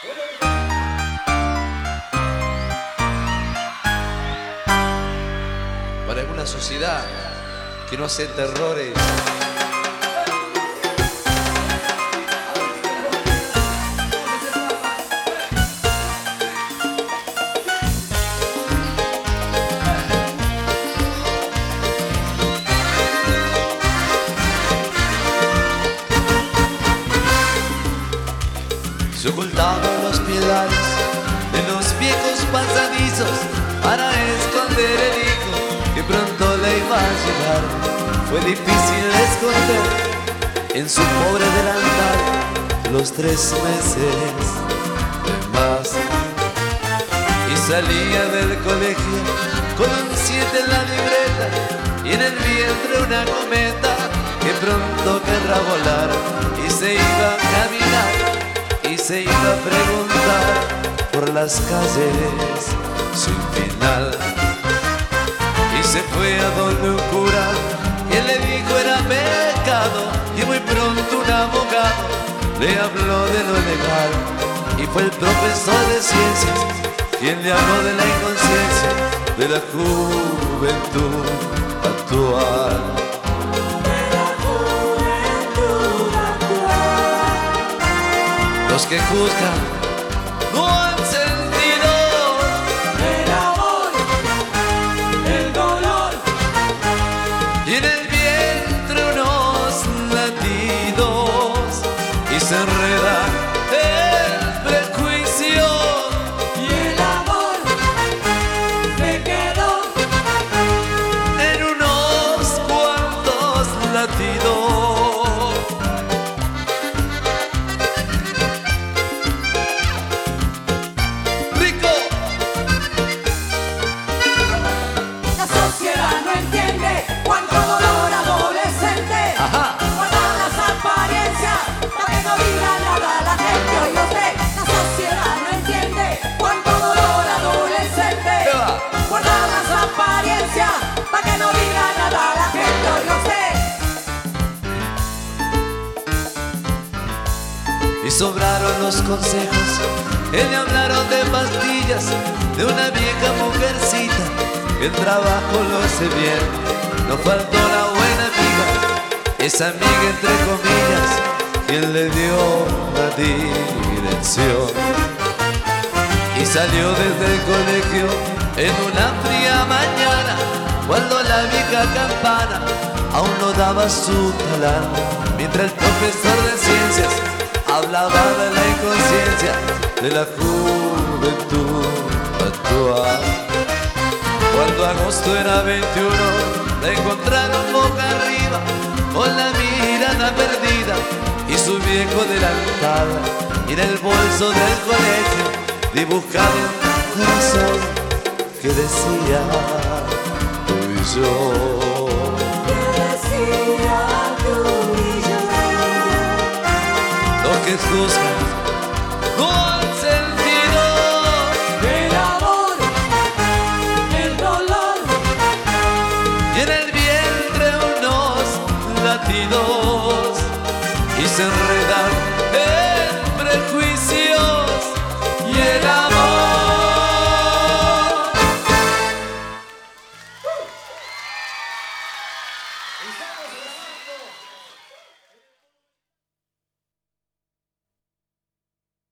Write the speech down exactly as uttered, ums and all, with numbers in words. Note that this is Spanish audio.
Para una sociedad que no acepta errores. Se ocultaban los pilares de los viejos pasadizos para esconder el hijo que pronto le iba a llegar. Fue difícil esconder en su pobre delantal los tres meses de más. Y salía del colegio con un siete en la libreta y en el vientre una cometa que pronto querrá volar. Y se iba a caminar y se iba a preguntar por las calles sin final. Y se fue a donde un cura que le dijo era pecado, y muy pronto un abogado le habló de lo legal. Y fue el profesor de ciencias quien le habló de la inconsciencia de la juventud actual. Los que juzgan no han sentido el amor, el dolor, y en el vientre unos latidos, y se enreda el prejuicio, y el amor se quedó en unos cuantos latidos. Y sobraron los consejos, que le hablaron de pastillas, de una vieja mujercita, que el trabajo lo hace bien. No faltó la buena amiga, esa amiga entre comillas, quien le dio la dirección. Y salió desde el colegio en una fría mañana, cuando la vieja campana aún no daba su calán, mientras el profesor de ciencias hablaba de la inconsciencia de la juventud actual. Cuando agosto era veintiuno, la encontraron boca arriba, con la mirada perdida y su viejo delantal. Y en el bolso del colegio dibujaba un corazón que decía tú y yo. Que decía tú y yo. Los que juzgan no han sentido el amor, el dolor, y en el vientre unos latidos, y se enredan